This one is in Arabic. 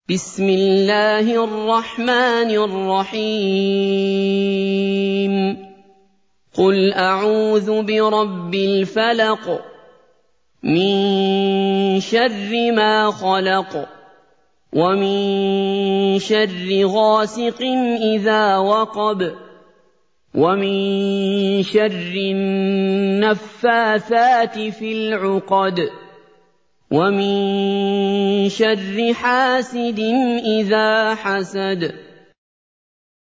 بسم الله الرحمن الرحيم قل أعوذ برب الفلق من شر ما خلق ومن شر غاسق إذا وقب ومن شر النفاثات في العقد ومن شر حاسد إذا حسد